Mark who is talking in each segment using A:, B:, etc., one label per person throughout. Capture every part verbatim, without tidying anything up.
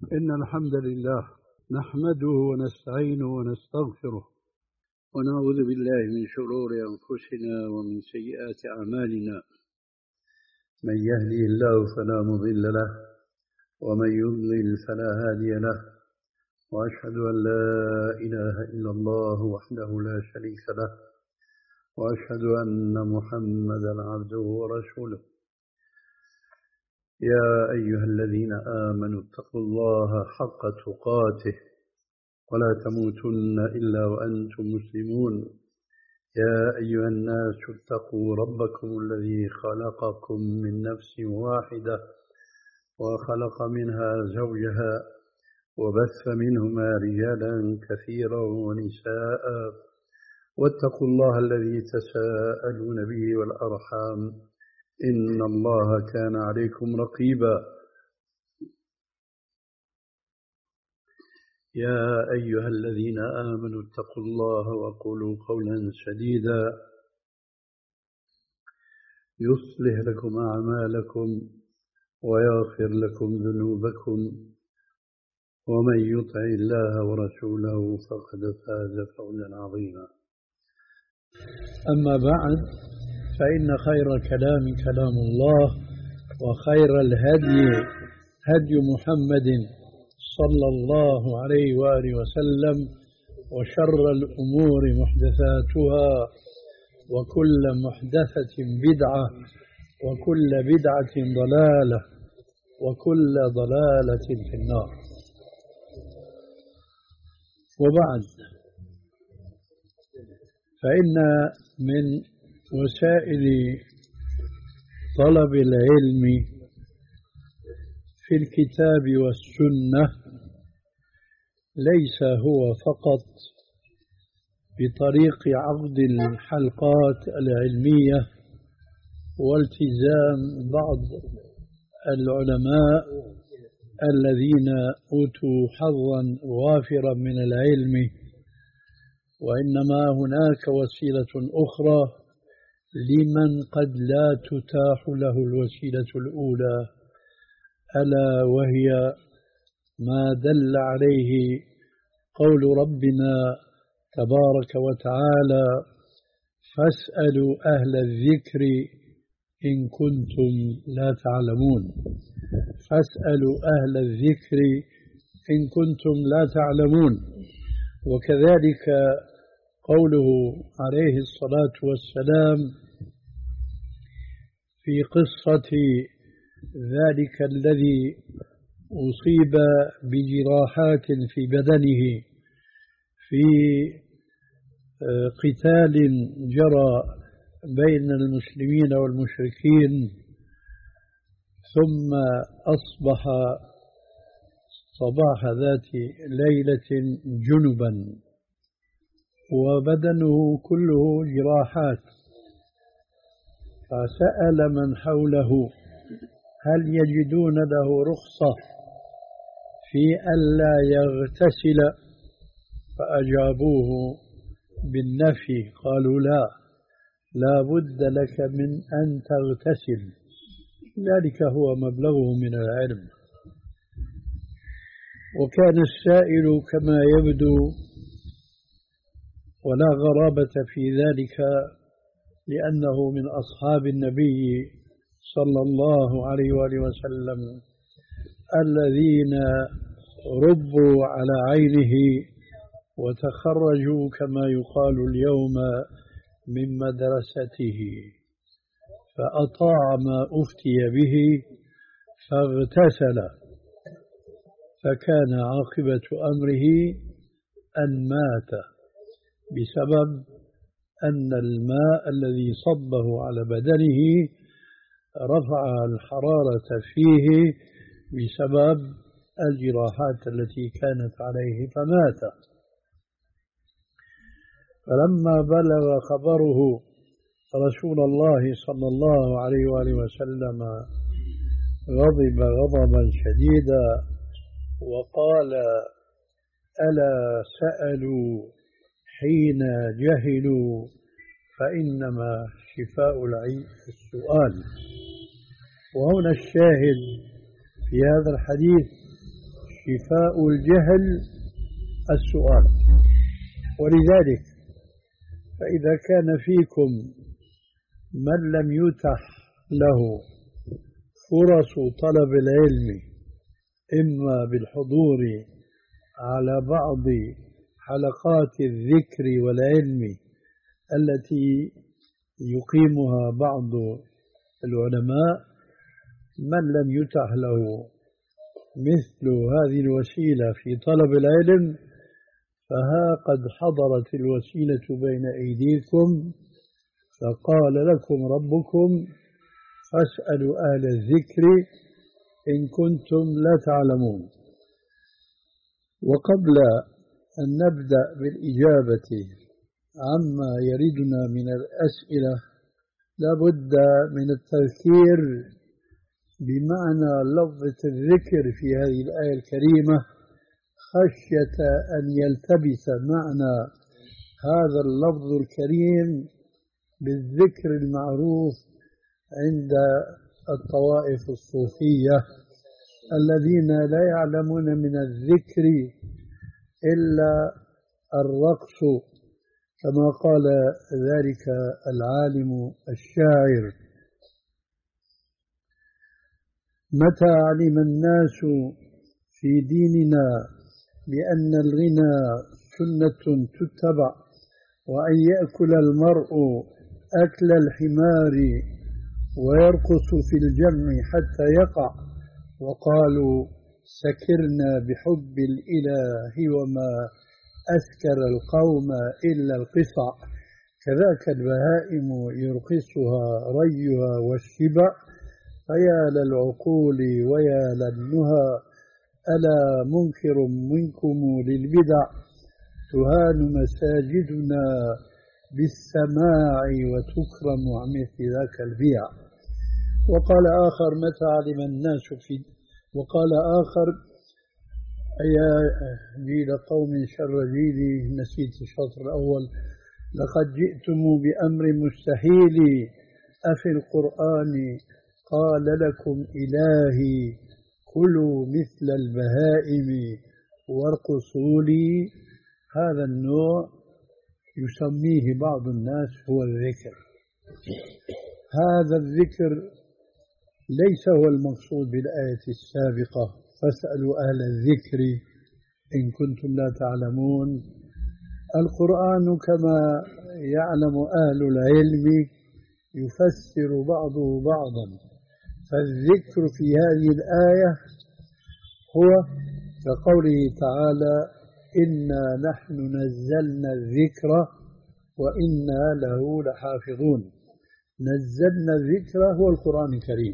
A: إن الحمد لله نحمده ونستعينه ونستغفره ونعوذ بالله من شرور أنفسنا ومن سيئات أعمالنا. من يهدي الله فلا مضل له ومن يضلل فلا هادي له، وأشهد أن لا إله إلا الله وحده لا شريك له، وأشهد أن محمدا عبده ورسوله. يا أيها الذين آمنوا اتقوا الله حق تقاته ولا تموتن إلا وأنتم مسلمون. يا أيها الناس اتقوا ربكم الذي خلقكم من نفس واحدة وخلق منها زوجها وبث منهما رجالا كثيرا ونساء، واتقوا الله الذي تساءلون به والأرحام إن الله كان عليكم رقيبا. يا أيها الذين آمنوا اتقوا الله وقولوا قولا سديدا يصلح لكم أعمالكم ويغفر لكم ذنوبكم، ومن يطع الله ورسوله فقد فاز فوزا عظيما. أما بعد، فإن خير الكلام كلام الله، وخير الهدي هدي محمد صلى الله عليه وآله وسلم، وشر الأمور محدثاتها، وكل محدثة بدعة، وكل بدعة ضلالة، وكل ضلالة في النار. وبعد، فإن من وسائل طلب العلم في الكتاب والسنة ليس هو فقط بطريق عقد الحلقات العلمية والتزام بعض العلماء الذين أوتوا حظا وافرا من العلم، وإنما هناك وسيلة أخرى لمن قد لا تتاح له الوسيلة الأولى، ألا وهي ما دل عليه قول ربنا تبارك وتعالى: فاسألوا أهل الذكر إن كنتم لا تعلمون. فاسألوا أهل الذكر إن كنتم لا تعلمون. وكذلك قوله عليه الصلاة والسلام في قصة ذلك الذي أصيب بجراحات في بدنه في قتال جرى بين المسلمين والمشركين، ثم أصبح صباح ذات ليلة جنبا وبدنه كله جراحات، فسأل من حوله هل يجدون له رخصة في ألا يغتسل، فأجابوه بالنفي، قالوا لا لا بد لك من أن تغتسل. ذلك هو مبلغه من العلم. وكان السائل كما يبدو، ولا غرابة في ذلك، لأنه من أصحاب النبي صلى الله عليه وآله وسلم الذين ربوا على عينه وتخرجوا كما يقال اليوم من مدرسته، فأطاع ما أفتي به فاغتسل، فكان عاقبة أمره أن مات بسبب أن الماء الذي صبه على بدنه رفع الحرارة فيه بسبب الجراحات التي كانت عليه، فمات. فلما بلغ خبره رسول الله صلى الله عليه وآله وسلم غضب غضبا شديدا وقال: ألا سألوا حين جهلوا فإنما شفاء العي السؤال. وهنا الشاهد في هذا الحديث شفاء الجهل السؤال. ولذلك فإذا كان فيكم من لم يتح له فرص طلب العلم إما بالحضور على بعض حلقات الذكر والعلم التي يقيمها بعض العلماء، من لم يتح له مثل هذه الوسيلة في طلب العلم فها قد حضرت الوسيلة بين أيديكم، فقال لكم ربكم فاسألوا أهل الذكر إن كنتم لا تعلمون. وقبل أن نبدأ بالإجابة عما يريدنا من الأسئلة لابد من التذكير بمعنى لفظة الذكر في هذه الآية الكريمة، خشية أن يلتبس معنى هذا اللفظ الكريم بالذكر المعروف عند الطوائف الصوفية الذين لا يعلمون من الذكر إلا الرقص، كما قال ذلك العالم الشاعر: متى علم الناس في ديننا بأن الغنى سنة تتبع، وأن يأكل المرء أكل الحمار ويرقص في الجمع حتى يقع، وقالوا سكرنا بحب الإله وما أسكر القوم إلا القصع، كذاك البهائم يرقصها ريها والشبع، فيا للعقول ويا للنهى ألا منكر منكم للبدع، تهان مساجدنا بالسماع وتكرم عن مثل ذاك البيع. وقال آخر: متى علم الناس في وقال آخر: يا جيل قوم شر جيلي، نسيت الشطر الأول، لقد جئتم بأمر مستحيل أفي القرآن قال لكم إلهي كلوا مثل البهائم وارقصوا لي. هذا النوع يسميه بعض الناس هو الذكر. هذا الذكر ليس هو المقصود بالآية السابقة: فاسألوا أهل الذكر إن كنتم لا تعلمون. القرآن كما يعلم أهل العلم يفسر بعضه بعضا، فالذكر في هذه الآية هو كقوله تعالى: إنا نحن نزلنا الذكر وإنا له لحافظون. نزلنا الذكر هو القرآن الكريم،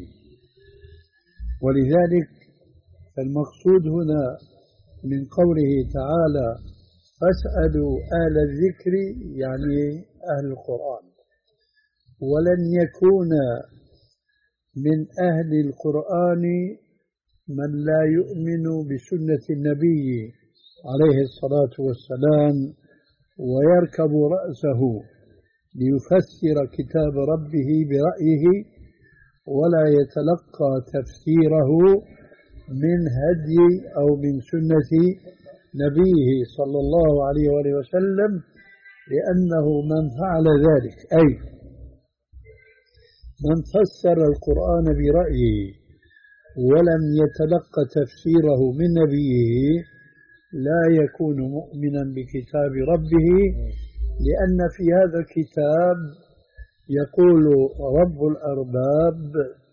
A: ولذلك المقصود هنا من قوله تعالى فاسألوا أهل الذكر يعني أهل القرآن، ولن يكون من أهل القرآن من لا يؤمن بسنة النبي عليه الصلاة والسلام ويركب رأسه ليفسر كتاب ربه برأيه ولا يتلقى تفسيره من هدي أو من سنة نبيه صلى الله عليه وآله وسلم، لأنه من فعل ذلك أي من فسر القرآن برأيه ولم يتلقى تفسيره من نبيه لا يكون مؤمنا بكتاب ربه، لأن في هذا الكتاب يقول رب الأرباب: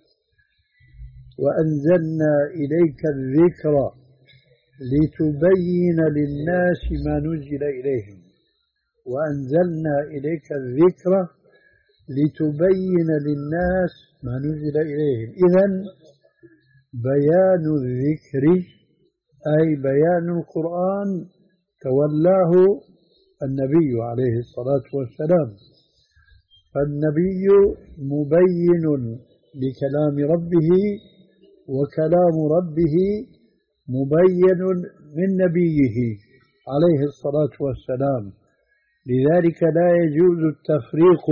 A: وأنزلنا إليك الذكر لتبين للناس ما نزل إليهم. وأنزلنا إليك الذكر لتبين للناس ما نزل إليهم. إذن بيان الذكر أي بيان القرآن تولاه النبي عليه الصلاة والسلام، فالنبي مبين لكلام ربه وكلام ربه مبين من نبيه عليه الصلاة والسلام. لذلك لا يجوز التفريق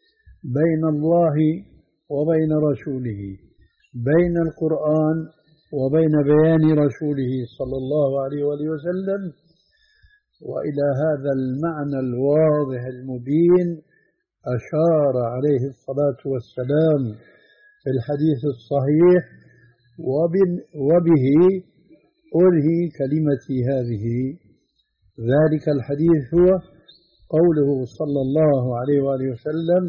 A: بين الله وبين رسوله، بين القرآن وبين بيان رسوله صلى الله عليه وآله وسلم. وإلى هذا المعنى الواضح المبين أشار عليه الصلاة والسلام في الحديث الصحيح، وبه أنهي كلمتي هذه. ذلك الحديث هو قوله صلى الله عليه وآله وسلم: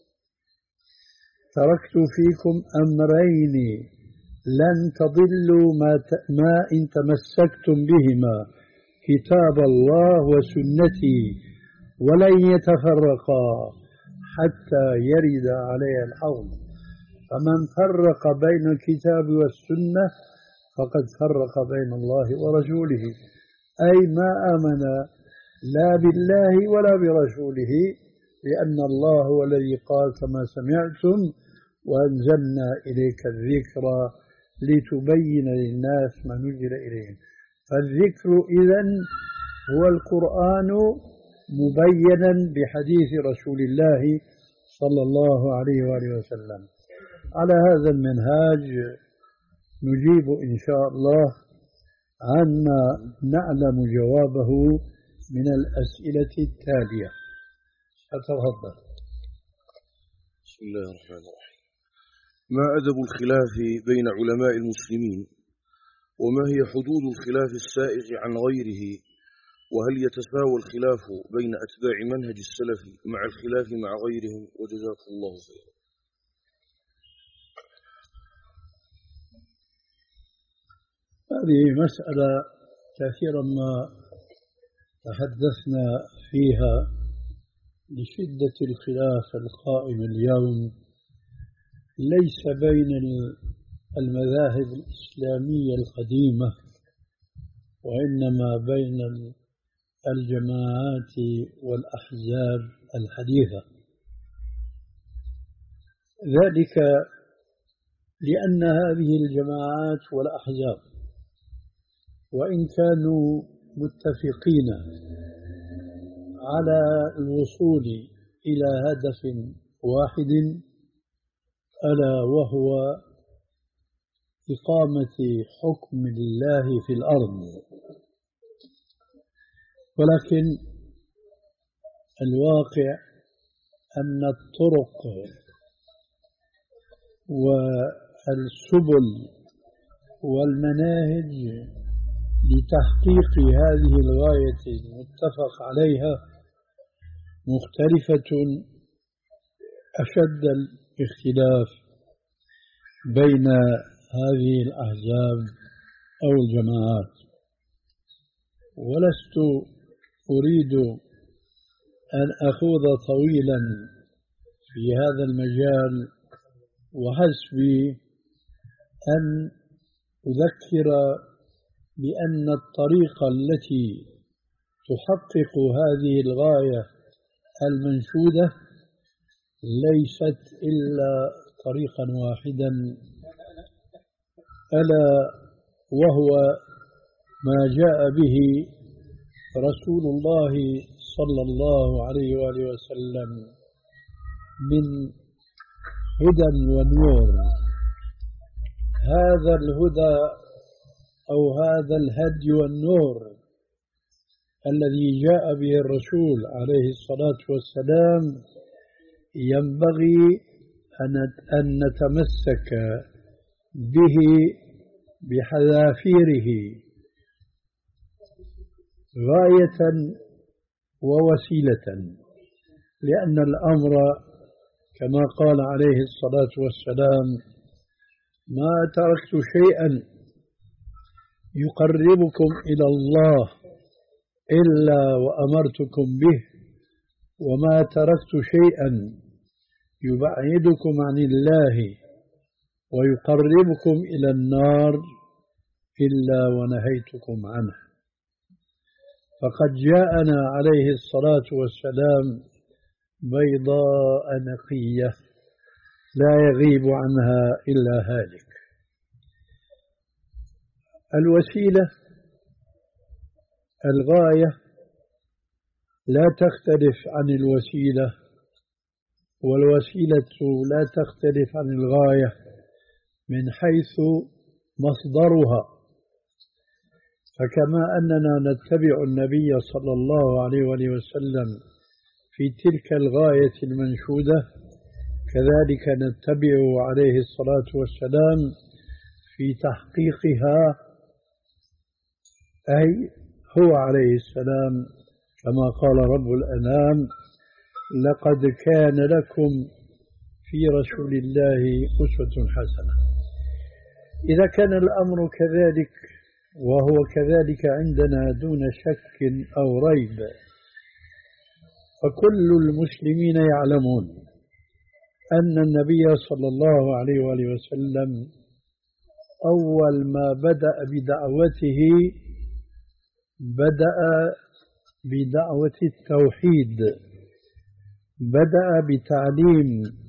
A: تركت فيكم أمرين لن تضلوا ما إن تمسكتم بهما، كتاب الله وسنتي، ولن يتفرقا حتى يرد علي الحوض. فمن فرق بين الكتاب والسنة فقد فرق بين الله ورسوله، أي ما آمن لا بالله ولا برسوله، لأن الله هو الذي قال كما سمعتم وأنزلنا إليك الذكر لتبين للناس ما نزل إليهم. فالذكر إذن هو القرآن مبينا بحديث رسول الله صلى الله عليه وآله وسلم. على هذا المنهاج نجيب إن شاء الله عما نعلم جوابه من الأسئلة التالية. أتفضل.
B: بسم الله الرحمن الرحيم. ما أدب الخلاف بين علماء المسلمين؟ وما هي حدود الخلاف السائغ عن غيره؟ وهل يتساوى الخلاف بين أتباع منهج السلف مع الخلاف مع غيرهم؟ وجزاكم الله خيرا.
A: هذه مسألة كثيرا ما تحدثنا فيها لشدة الخلاف القائم اليوم، ليس بين المذاهب الإسلامية القديمة، وإنما بين الجماعات والأحزاب الحديثة. ذلك لأن هذه الجماعات والأحزاب وإن كانوا متفقين على الوصول إلى هدف واحد، ألا وهو إقامة حكم الله في الأرض، ولكن الواقع أن الطرق والسبل والمناهج لتحقيق هذه الغاية المتفق عليها مختلفة أشد الاختلاف بين هذه الأحزاب أو الجماعات. ولست أريد أن أخوض طويلا في هذا المجال، وحسبي أن أذكر بأن الطريقة التي تحقق هذه الغاية المنشودة ليست إلا طريقا واحدا، ألا وهو ما جاء به رسول الله صلى الله عليه وآله وسلم من هدى ونور. هذا الهدى أو هذا الهدي والنور الذي جاء به الرسول عليه الصلاة والسلام ينبغي أن نتمسك به بحذافيره غاية ووسيلة، لأن الأمر كما قال عليه الصلاة والسلام: ما تركت شيئا يقربكم إلى الله إلا وأمرتكم به، وما تركت شيئا يبعدكم عن الله ويقربكم إلى النار إلا ونهيتكم عنه. فقد جاءنا عليه الصلاة والسلام بيضاء نقية لا يغيب عنها إلا هالك. الوسيلة الغاية لا تختلف عن الوسيلة، والوسيلة لا تختلف عن الغاية من حيث مصدرها. فكما أننا نتبع النبي صلى الله عليه وآله وسلم في تلك الغاية المنشودة، كذلك نتبع عليه الصلاة والسلام في تحقيقها، أي هو عليه السلام كما قال رب الأنام: لقد كان لكم في رسول الله أسوة حسنة. إذا كان الأمر كذلك، وهو كذلك عندنا دون شك أو ريب، فكل المسلمين يعلمون أن النبي صلى الله عليه وآله وسلم أول ما بدأ بدعوته بدأ بدعوة التوحيد، بدأ بتعليم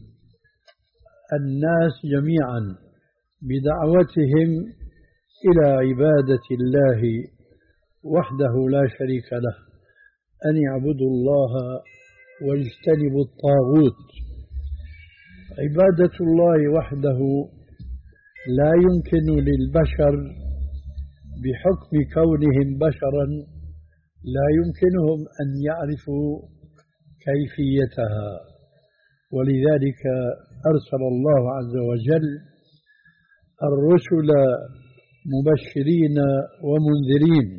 A: الناس جميعا بدعوتهم إلى عبادة الله وحده لا شريك له، أن يعبدوا الله واجتنبوا الطاغوت. عبادة الله وحده لا يمكن للبشر بحكم كونهم بشرا، لا يمكنهم أن يعرفوا كيفيتها، ولذلك أرسل الله عز وجل الرسل مبشرين ومنذرين،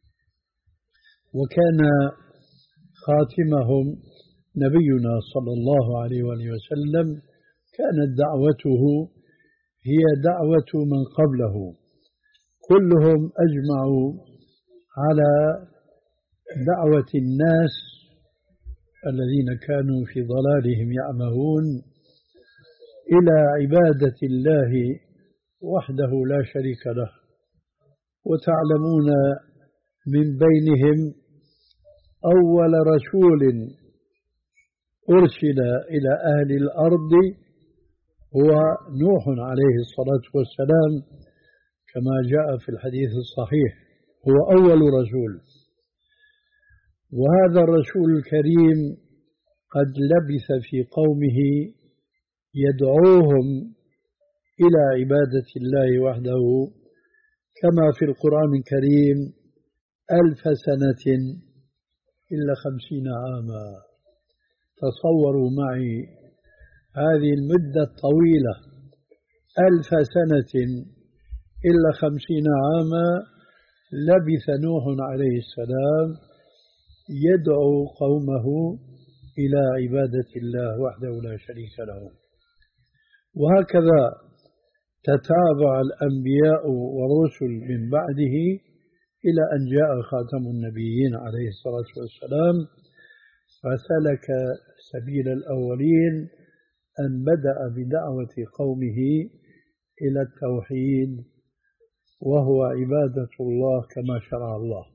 A: وكان خاتمهم نبينا صلى الله عليه وآله وسلم، كانت دعوته هي دعوة من قبله، كلهم أجمعوا على دعوة الناس الذين كانوا في ضلالهم يعمهون إلى عبادة الله وحده لا شريك له. وتعلمون من بينهم أول رسول أرسل إلى أهل الأرض هو نوح عليه الصلاة والسلام، كما جاء في الحديث الصحيح، هو أول رسول. وهذا الرسول الكريم قد لبث في قومه يدعوهم إلى عبادة الله وحده، كما في القرآن الكريم: ألف سنة إلا خمسين عاما. تصوروا معي هذه المدة الطويلة، ألف سنة إلا خمسين عاما، لبث نوح عليه السلام يدعو قومه إلى عبادة الله وحده لا شريك له. وهكذا تتابع الأنبياء والرسل من بعده إلى أن جاء خاتم النبيين عليه الصلاة والسلام، فسلك سبيل الأولين أن بدأ بدعوة قومه إلى التوحيد، وهو عبادة الله كما شرع الله.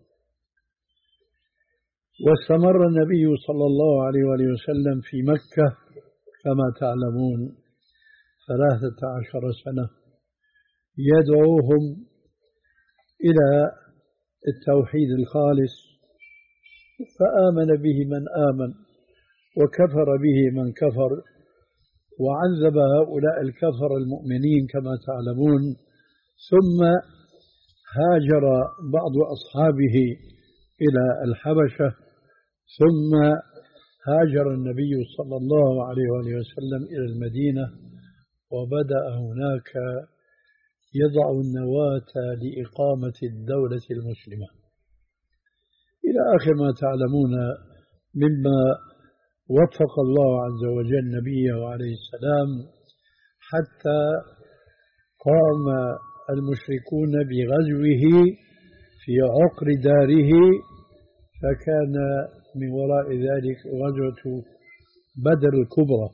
A: واستمر النبي صلى الله عليه وآله وسلم في مكة كما تعلمون ثلاثة عشر سنة يدعوهم إلى التوحيد الخالص، فآمن به من آمن وكفر به من كفر، وعذب هؤلاء الكفر المؤمنين كما تعلمون. ثم هاجر بعض أصحابه إلى الحبشة، ثم هاجر النبي صلى الله عليه وآله وسلم إلى المدينة، وبدأ هناك يضع النواة لإقامة الدولة المسلمة إلى آخر ما تعلمون مما وفق الله عز وجل نبيه عليه السلام، حتى قام المشركون بغزوه في عقر داره، فكان من وراء ذلك غزوة بدر الكبرى.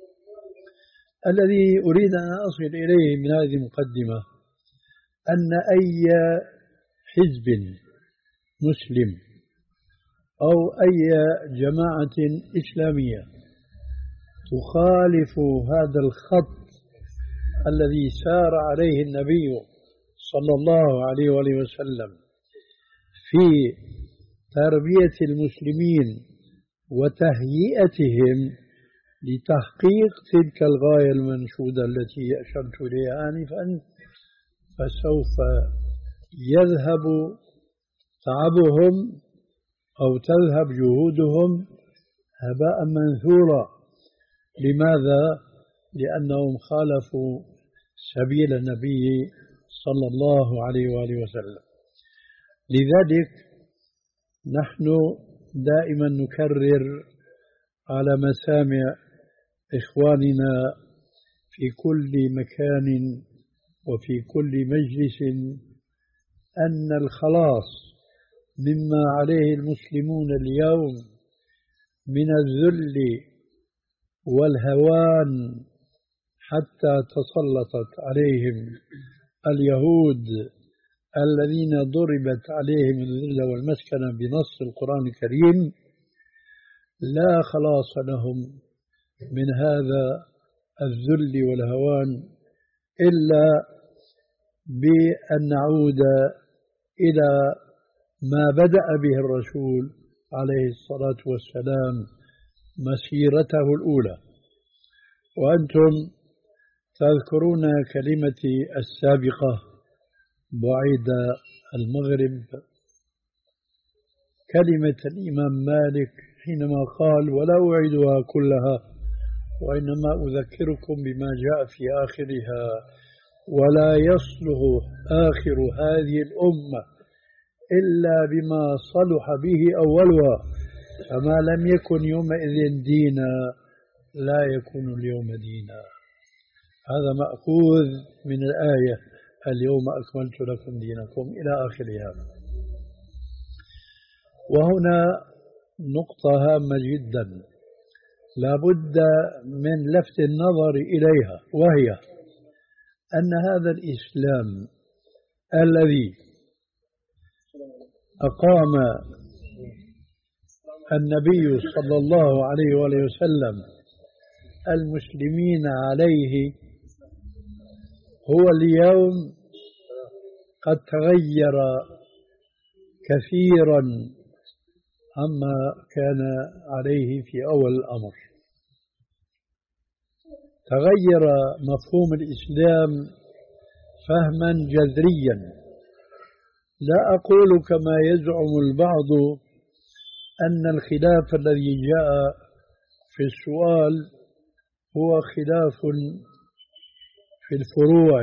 A: الذي أريد أن أصل إليه من هذه المقدمة أن أي حزب مسلم أو أي جماعة إسلامية تخالف هذا الخط الذي سار عليه النبي صلى الله عليه وآله وسلم في تربية المسلمين وتهيئتهم لتحقيق تلك الغاية المنشودة التي أشرت إليها آنفا، فسوف يذهب تعبهم أو تذهب جهودهم هباء منثورا. لماذا؟ لأنهم خالفوا سبيل النبي صلى الله عليه وآله وسلم. لذلك نحن دائما نكرر على مسامع إخواننا في كل مكان وفي كل مجلس أن الخلاص مما عليه المسلمون اليوم من الذل والهوان حتى تسلطت عليهم اليهود الذين ضربت عليهم الذلة والمسكنة بنص القرآن الكريم، لا خلاص لهم من هذا الذل والهوان إلا بأن نعود إلى ما بدأ به الرسول عليه الصلاة والسلام مسيرته الأولى. وأنتم تذكرون كلمتي السابقة بعيد المغرب، كلمة الإمام مالك حينما قال: ولا أعيدها كلها وإنما أذكركم بما جاء في آخرها، ولا يصلح آخر هذه الأمة إلا بما صلح به أولها، فما لم يكن يومئذ دينا لا يكون اليوم دينا. هذا مأخوذ من الآية: اليوم أكملت لكم دينكم إلى آخرها. وهنا نقطة هامة جدا لا بد من لفت النظر إليها، وهي أن هذا الإسلام الذي أقام النبي صلى الله عليه وآله وسلم المسلمين عليه هو اليوم قد تغير كثيرا عما كان عليه في أول الأمر. تغير مفهوم الإسلام فهما جذريا. لا أقول كما يزعم البعض أن الخلاف الذي جاء في السؤال هو خلاف في الفروع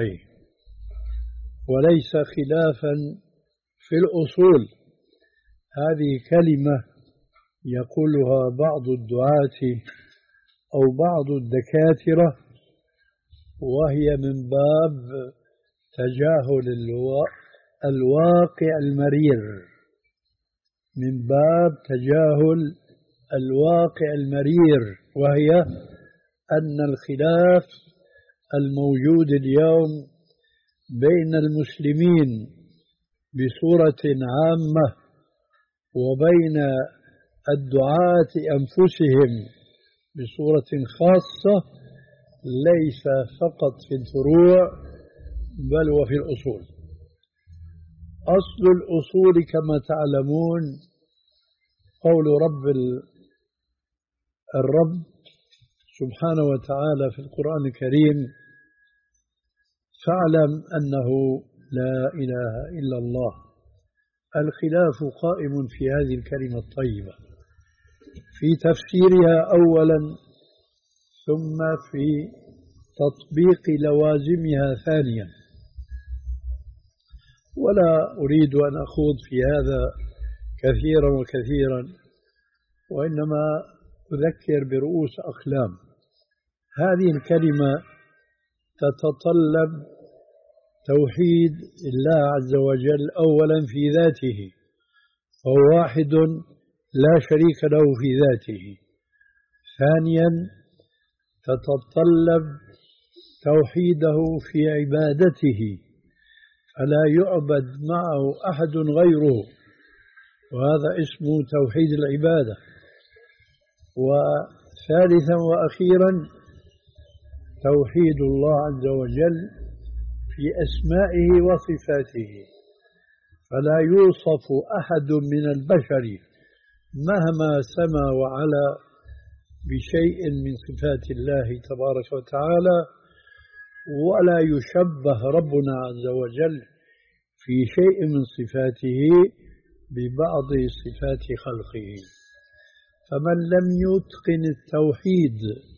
A: وليس خلافا في الأصول. هذه كلمة يقولها بعض الدعاة أو بعض الدكاترة وهي من باب تجاهل الواقع المرير، من باب تجاهل الواقع المرير، وهي أن الخلاف الموجود اليوم بين المسلمين بصورة عامة وبين الدعاة أنفسهم بصورة خاصة ليس فقط في الفروع بل وفي الأصول. أصل الأصول كما تعلمون قول رب الرب سبحانه وتعالى في القرآن الكريم: فاعلم أنه لا إله إلا الله. الخلاف قائم في هذه الكلمة الطيبة في تفسيرها أولا ثم في تطبيق لوازمها ثانيا. ولا أريد أن أخوض في هذا كثيرا وكثيرا، وإنما أذكر برؤوس أقلام. هذه الكلمة تتطلب توحيد الله عز وجل أولا في ذاته، فهو واحد لا شريك له في ذاته. ثانيا تتطلب توحيده في عبادته، فلا يعبد معه أحد غيره، وهذا اسمه توحيد العبادة. وثالثا وأخيرا توحيد الله عز وجل في أسمائه وصفاته، فلا يوصف أحد من البشر مهما سما وعلا بشيء من صفات الله تبارك وتعالى ولا يشبه ربنا عز وجل في شيء من صفاته ببعض صفات خلقه. فمن لم يتقن التوحيد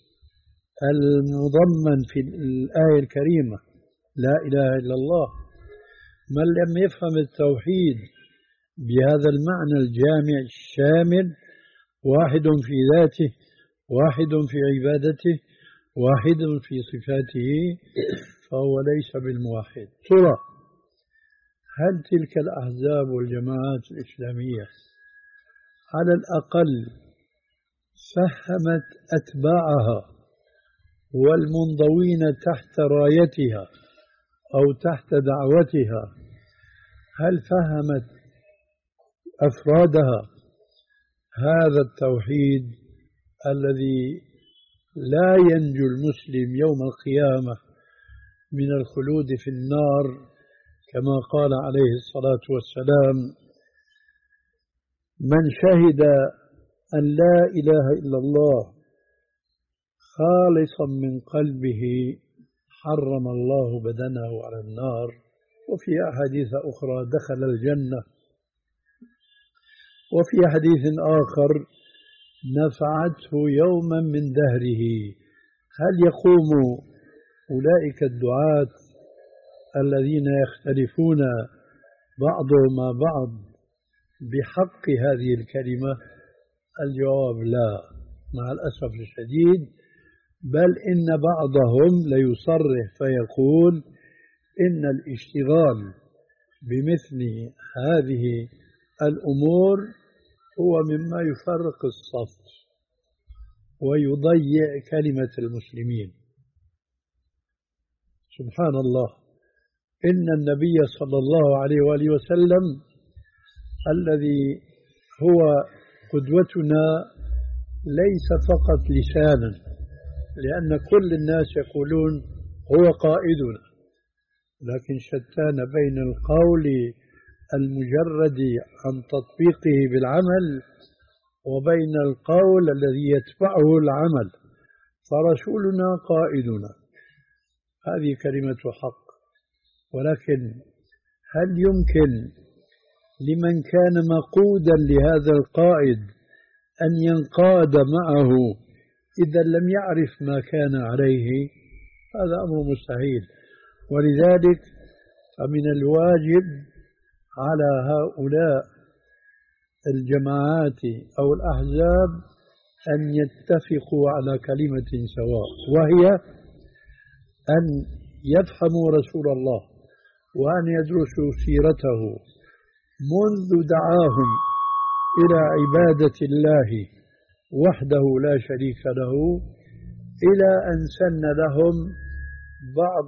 A: المضمن في الآية الكريمة لا إله إلا الله، من لم يفهم التوحيد بهذا المعنى الجامع الشامل، واحد في ذاته، واحد في عبادته، واحد في صفاته، فهو ليس بالموحد. ترى هل تلك الأحزاب والجماعات الإسلامية على الأقل فهمت أتباعها والمنضوين تحت رايتها أو تحت دعوتها، هل فهمت أفرادها هذا التوحيد الذي لا ينجو المسلم يوم القيامة من الخلود في النار، كما قال عليه الصلاة والسلام: من شهد أن لا إله إلا الله خالصا من قلبه حرم الله بدنه على النار. وفي أحاديث أخرى دخل الجنة. وفي حديث آخر نفعته يوما من دهره. هل يقوم أولئك الدعاة الذين يختلفون بعضهم مع بعض بحق هذه الكلمة؟ الجواب لا، مع الأسف الشديد، بل إن بعضهم ليصرح فيقول إن الاشتغال بمثل هذه الأمور هو مما يفرق الصف ويضيع كلمة المسلمين. سبحان الله، إن النبي صلى الله عليه وآله وسلم الذي هو قدوتنا ليس فقط لسانا، لأن كل الناس يقولون هو قائدنا، لكن شتان بين القول المجرد عن تطبيقه بالعمل وبين القول الذي يتبعه العمل. فرسولنا قائدنا، هذه كلمة حق، ولكن هل يمكن لمن كان مقودا لهذا القائد أن ينقاد معه إذا لم يعرف ما كان عليه؟ هذا أمر مستحيل. ولذلك فمن الواجب على هؤلاء الجماعات أو الأحزاب أن يتفقوا على كلمة سواء، وهي أن يفهموا رسول الله وأن يدرسوا سيرته منذ دعاهم إلى عبادة الله وحده لا شريك له إلى أن سن لهم بعض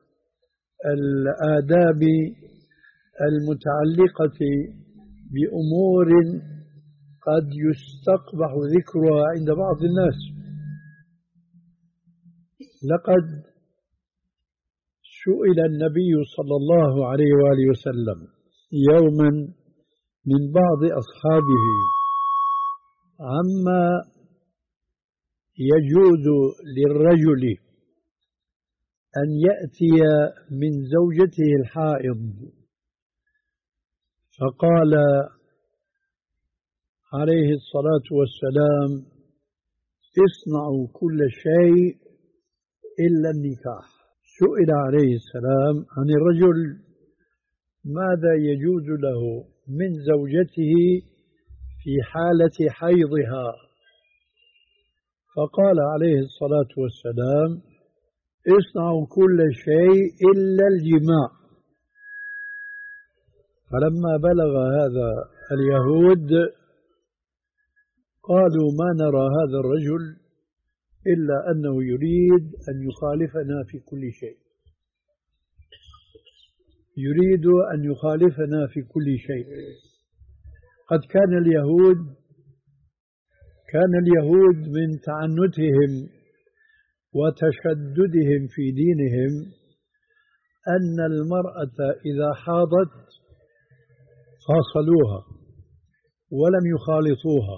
A: الآداب المتعلقة بأمور قد يستقبح ذكرها عند بعض الناس. لقد سئل النبي صلى الله عليه وآله وسلم يوما من بعض أصحابه عما يجوز للرجل أن يأتي من زوجته الحائض، فقال عليه الصلاة والسلام: اصنعوا كل شيء إلا النكاح. سئل عليه السلام عن الرجل ماذا يجوز له من زوجته في حالة حيضها، فقال عليه الصلاة والسلام: اصنعوا كل شيء إلا الجماع. فلما بلغ هذا اليهود قالوا: ما نرى هذا الرجل إلا أنه يريد أن يخالفنا في كل شيء، يريد أن يخالفنا في كل شيء. قد كان اليهود كان اليهود من تعنتهم وتشددهم في دينهم أن المرأة إذا حاضت فاصلوها ولم يخالطوها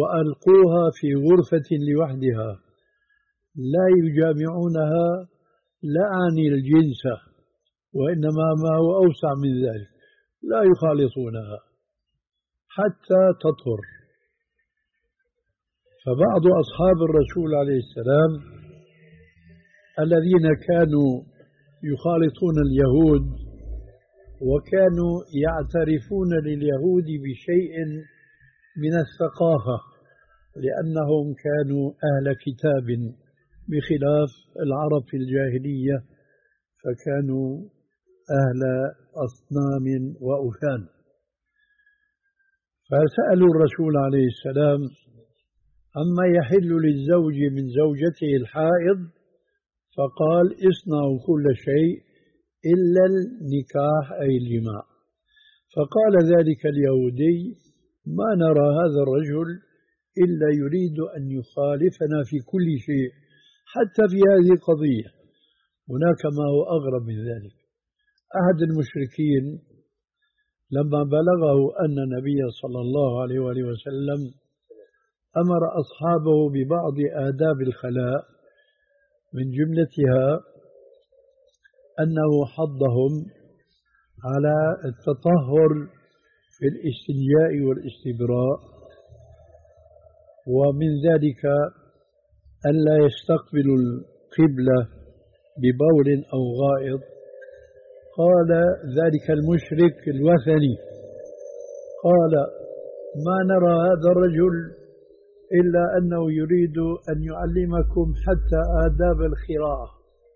A: وألقوها في غرفة لوحدها لا يجامعونها لا أعني الجنس، وإنما ما هو أوسع من ذلك، لا يخالطونها حتى تطهر. فبعض أصحاب الرسول عليه السلام الذين كانوا يخالطون اليهود وكانوا يعترفون لليهود بشيء من الثقافة لأنهم كانوا أهل كتاب بخلاف العرب في الجاهلية فكانوا أهل أصنام وأوثان. فسألوا الرسول عليه السلام عما يحل للزوج من زوجته الحائض، فقال اصنعوا كل شيء إلا النكاح أي الجماع. فقال ذلك اليهودي ما نرى هذا الرجل إلا يريد أن يخالفنا في كل شيء حتى في هذه القضية. هناك ما هو أغرب من ذلك. أحد المشركين لما بلغه أن النبي صلى الله عليه وآله وسلم أمر أصحابه ببعض آداب الخلاء من جملتها أنه حضهم على التطهر في الاستنجاء والاستبراء، ومن ذلك ألا يستقبلوا القبلة ببول أو غائط. قال ذلك المشرك الوثني قال ما نرى هذا الرجل إلا أنه يريد أن يعلمكم حتى آداب الخراءة.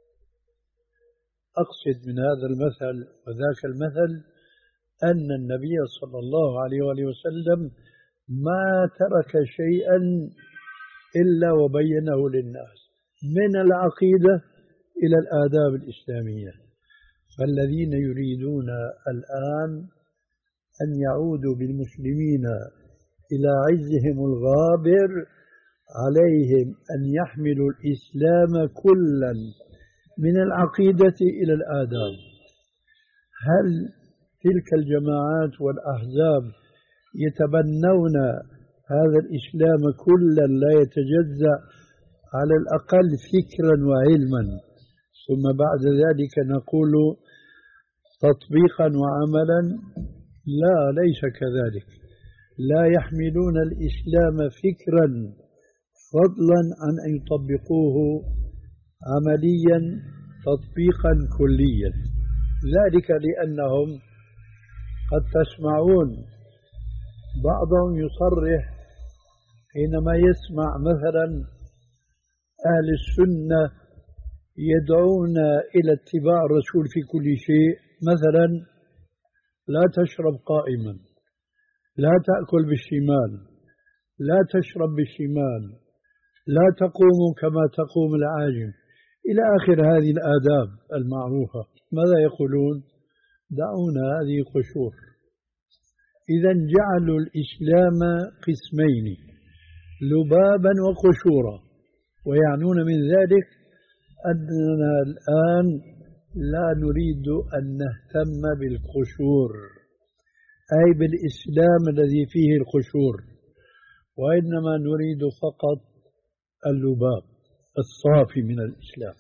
A: أقصد من هذا المثل وذاك المثل أن النبي صلى الله عليه وآله وسلم ما ترك شيئا إلا وبينه للناس من العقيدة إلى الآداب الإسلامية. فالذين يريدون الآن أن يعودوا بالمسلمين إلى عزهم الغابر عليهم أن يحملوا الإسلام كلا من العقيدة إلى الآداب. هل تلك الجماعات والأحزاب يتبنون هذا الإسلام كلا لا يتجزأ على الأقل فكرا وعلما، ثم بعد ذلك نقول تطبيقا وعملا؟ لا، ليس كذلك. لا يحملون الإسلام فكرا فضلا عن أن يطبقوه عمليا تطبيقا كليا. ذلك لأنهم قد تسمعون بعضهم يصرح حينما يسمع مثلا أهل السنة يدعون إلى اتباع الرسول في كل شيء، مثلا لا تشرب قائما، لا تأكل بالشمال، لا تشرب بالشمال، لا تقوم كما تقوم العاجم، إلى آخر هذه الآداب المعروفة. ماذا يقولون؟ دعونا هذه قشور. إذا جعلوا الإسلام قسمين، لبابا وقشورا، ويعنون من ذلك أننا الآن لا نريد أن نهتم بالقشور أي بالإسلام الذي فيه القشور، وإنما نريد فقط اللباب الصافي من الإسلام.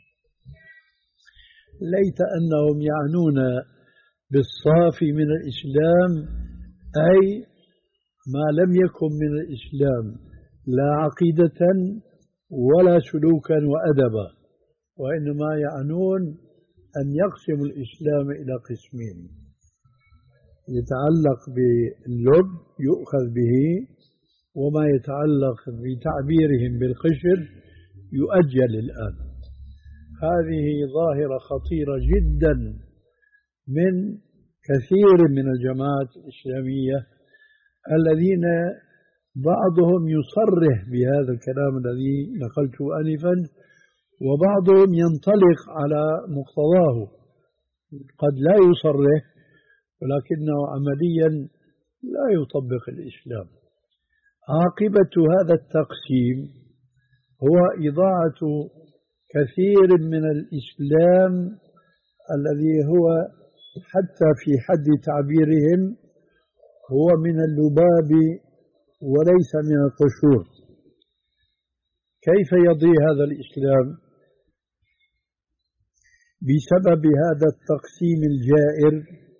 A: ليت أنهم يعنون بالصافي من الإسلام أي ما لم يكن من الإسلام لا عقيدة ولا سلوكا وأدبا، وإنما يعنون أن يقسموا الإسلام إلى قسمين: يتعلق باللب يؤخذ به، وما يتعلق بتعبيرهم بالقشر يؤجل الآن. هذه ظاهرة خطيرة جدا من كثير من الجماعات الإسلامية الذين بعضهم يصرح بهذا الكلام الذي نقلته آنفا، وبعضهم ينطلق على مقتضاه، قد لا يصرح ولكنه عمليا لا يطبق الإسلام. عاقبة هذا التقسيم هو إضاعة كثير من الإسلام الذي هو حتى في حد تعبيرهم هو من اللباب وليس من القشور. كيف يضيع هذا الإسلام؟ بسبب هذا التقسيم الجائر،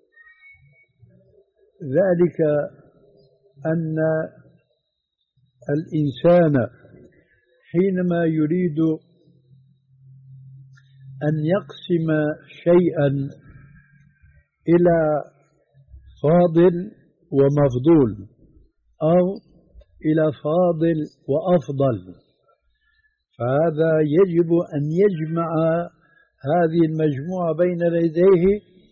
A: ذلك أن الإنسان حينما يريد أن يقسم شيئا إلى فاضل ومفضول أو إلى فاضل وأفضل، فهذا يجب أن يجمع هذه المجموعة بين يديه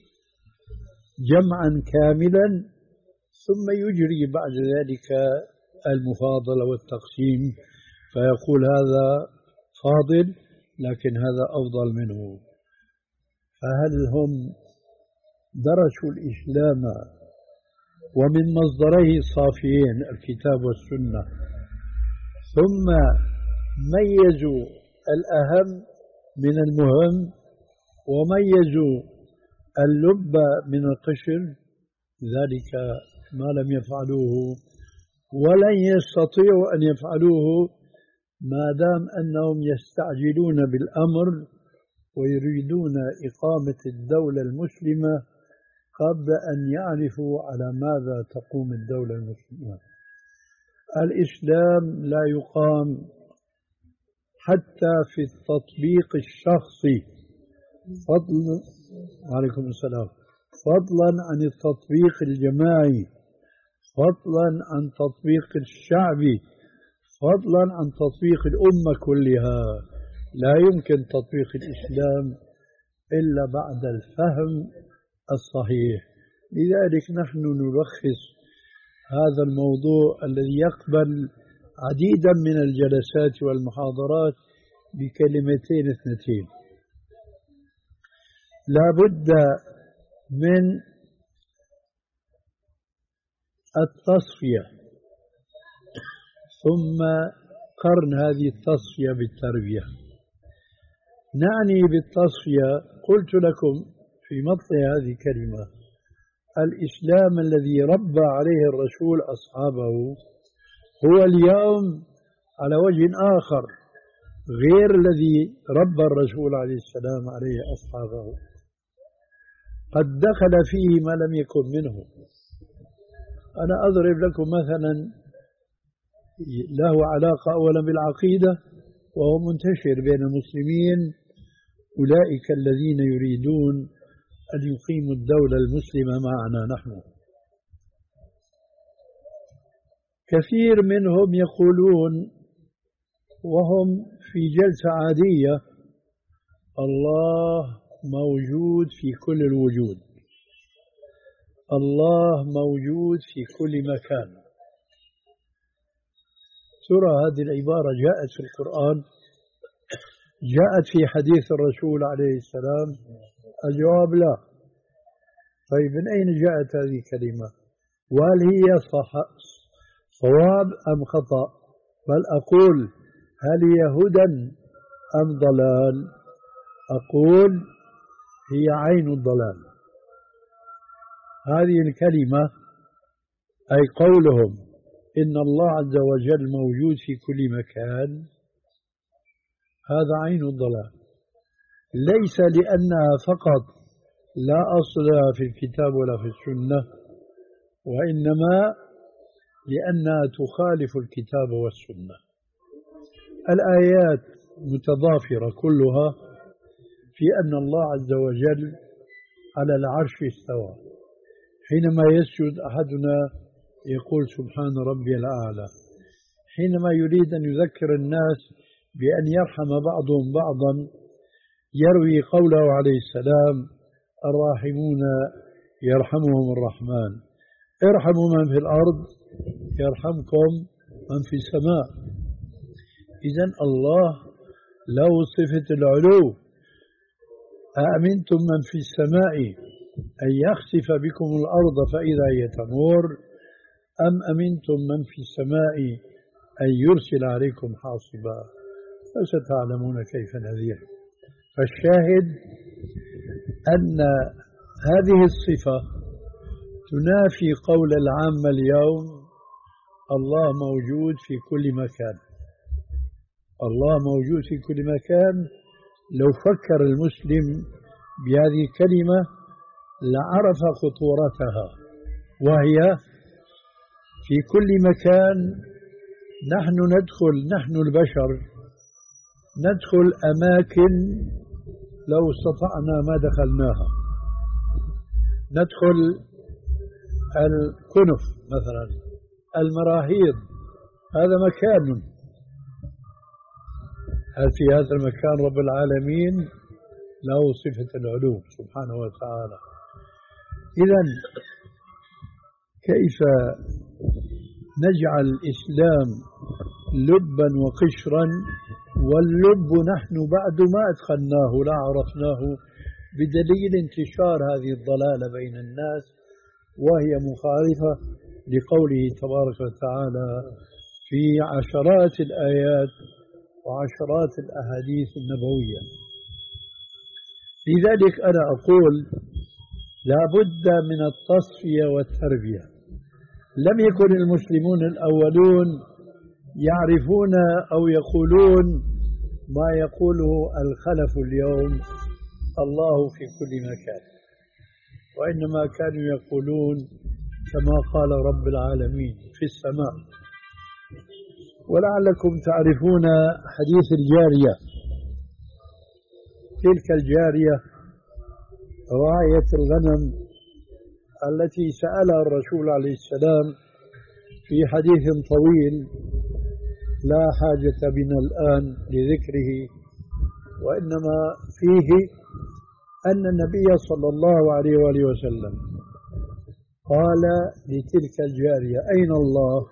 A: جمعا كاملا، ثم يجري بعد ذلك المفاضلة والتقسيم، فيقول هذا فاضل لكن هذا أفضل منه. فهل هم درسوا الإسلام ومن مصدريه الصافيين الكتاب والسنة، ثم ميزوا الأهم من المهم وميزوا اللب من القشر؟ ذلك ما لم يفعلوه ولن يستطيعوا أن يفعلوه ما دام أنهم يستعجلون بالأمر ويريدون إقامة الدولة المسلمة قبل أن يعرفوا على ماذا تقوم الدولة المسلمة. الإسلام لا يقام حتى في التطبيق الشخصي، فضلا عليكم السلام فضلا عن التطبيق الجماعي، فضلا عن تطبيق الشعبي، فضلا عن تطبيق الأمة كلها. لا يمكن تطبيق الإسلام إلا بعد الفهم الصحيح. لذلك نحن نلخص هذا الموضوع الذي يقبل عديدا من الجلسات والمحاضرات بكلمتين اثنتين: لا بد من التصفية، ثم قرن هذه التصفية بالتربية. نعني بالتصفية، قلت لكم في مطلع هذه الكلمة، الإسلام الذي ربى عليه الرسول أصحابه هو اليوم على وجه آخر غير الذي ربى الرسول عليه السلام عليه أصحابه، قد دخل فيه ما لم يكن منه. أنا أضرب لكم مثلا له علاقة أولا بالعقيدة وهو منتشر بين المسلمين، أولئك الذين يريدون أن يقيموا الدولة المسلمة معنا نحن. كثير منهم يقولون وهم في جلسة عادية: الله موجود في كل الوجود، الله موجود في كل مكان. ترى هذه العبارة جاءت في القرآن؟ جاءت في حديث الرسول عليه السلام؟ الجواب لا. طيب من أين جاءت هذه الكلمة؟ وهل هي صح صواب أم خطأ؟ بل أقول هل هي هدى أم ضلال؟ أقول هي عين الضلال. هذه الكلمة أي قولهم إن الله عز وجل موجود في كل مكان، هذا عين الضلال، ليس لأنها فقط لا أصل لها في الكتاب ولا في السنة، وإنما لأنها تخالف الكتاب والسنة. الآيات متضافرة كلها في أن الله عز وجل على العرش استوى. حينما يسجد أحدنا يقول سبحان ربي الأعلى. حينما يريد أن يذكر الناس بأن يرحم بعضهم بعضا يروي قوله عليه السلام: الراحمون يرحمهم الرحمن، ارحموا من في الأرض يرحمكم من في السماء. إذن الله له صفة العلو: أأمنتم من في السماء أن يخسف بكم الأرض فإذا هي تمور، أم أمنتم من في السماء أن يرسل عليكم حاصبا، فستعلمون كيف نذير. فالشاهد أن هذه الصفة تنافي قول العامة اليوم: الله موجود في كل مكان. الله موجود في كل مكان، لو فكر المسلم بهذه الكلمة لعرف خطورتها، وهي في كل مكان نحن ندخل، نحن البشر ندخل أماكن لو استطعنا ما دخلناها. ندخل الكنف مثلا، المراهيض، هذا مكان. هل في هذا المكان رب العالمين له صفة العلو سبحانه وتعالى؟ إذن كيف نجعل الإسلام لبا وقشرا، واللب نحن بعد ما أدخلناه لا عرفناه، بدليل انتشار هذه الضلالة بين الناس، وهي مخالفة لقوله تبارك وتعالى في عشرات الآيات وعشرات الأحاديث النبوية. لذلك أنا أقول لا بد من التصفية والتربية. لم يكن المسلمون الأولون يعرفون أو يقولون ما يقوله الخلف اليوم الله في كل مكان، وإنما كانوا يقولون كما قال رب العالمين في السماء. ولعلكم تعرفون حديث الجارية، تلك الجارية راعية الغنم التي سألها الرسول عليه السلام في حديث طويل لا حاجة بنا الآن لذكره، وإنما فيه أن النبي صلى الله عليه وآله وسلم قال لتلك الجارية أين الله؟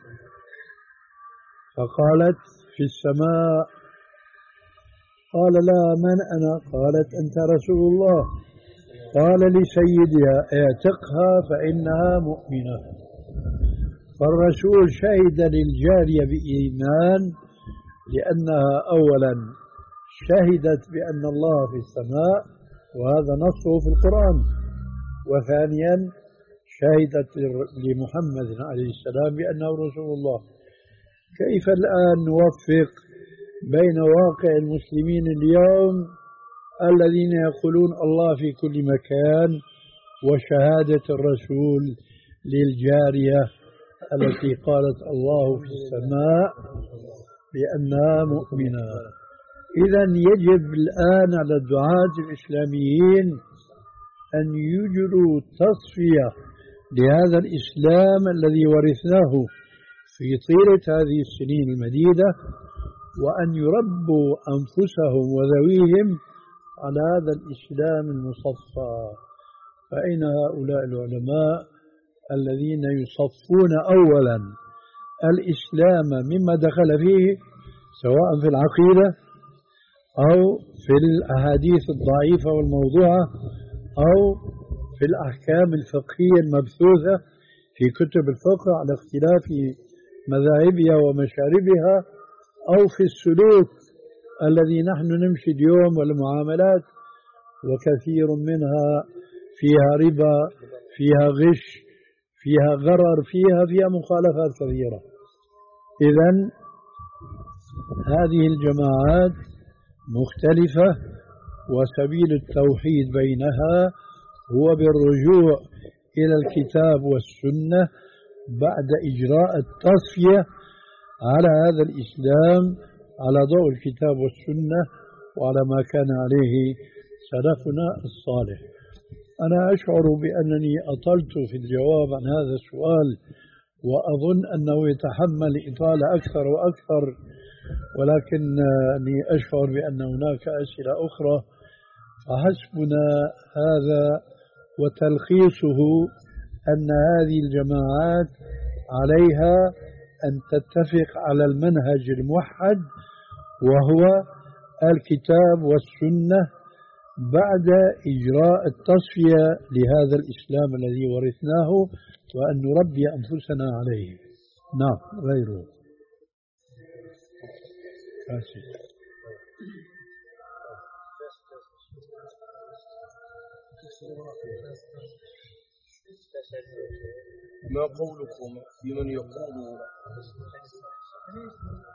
A: فقالت في السماء. قال لا من أنا؟ قالت أنت رسول الله. قال لسيدها اعتقها فإنها مؤمنة. فالرسول شهد للجارية بإيمان لأنها أولا شهدت بأن الله في السماء وهذا نصه في القرآن، وثانيا شهدت لمحمد عليه السلام بأنه رسول الله. كيف الآن نوفق بين واقع المسلمين اليوم الذين يقولون الله في كل مكان وشهادة الرسول للجارية التي قالت الله في السماء بأنها مؤمنة؟ إذن يجب الآن على الدعاة الإسلاميين أن يجروا تصفية لهذا الإسلام الذي ورثناه في طيلة هذه السنين المديدة، وأن يربوا أنفسهم وذويهم على هذا الإسلام المصفى. فأين هؤلاء العلماء الذين يصفون أولا الإسلام مما دخل فيه سواء في العقيدة أو في الأحاديث الضعيفة والموضوعة أو في الأحكام الفقهية المبثوثة في كتب الفقه على اختلاف مذاهبها ومشاربها، أو في السلوك الذي نحن نمشي اليوم والمعاملات، وكثير منها فيها ربا، فيها غش، فيها غرر، فيها فيها مخالفات كثيرة. إذن هذه الجماعات مختلفة، وسبيل التوحيد بينها هو بالرجوع إلى الكتاب والسنة بعد إجراء التصفية على هذا الإسلام على ضوء الكتاب والسنة وعلى ما كان عليه سلفنا الصالح. أنا أشعر بأنني أطلت في الجواب عن هذا السؤال، وأظن أنه يتحمل إطالة أكثر وأكثر، ولكنني أشعر بأن هناك أسئلة أخرى، فحسبنا هذا وتلخيصه أن هذه الجماعات عليها أن تتفق على المنهج الموحد وهو الكتاب والسنة بعد إجراء التصفية لهذا الإسلام الذي ورثناه، وأن نربي أنفسنا عليه. نعم، غيره.
B: ما قولكم في من يقول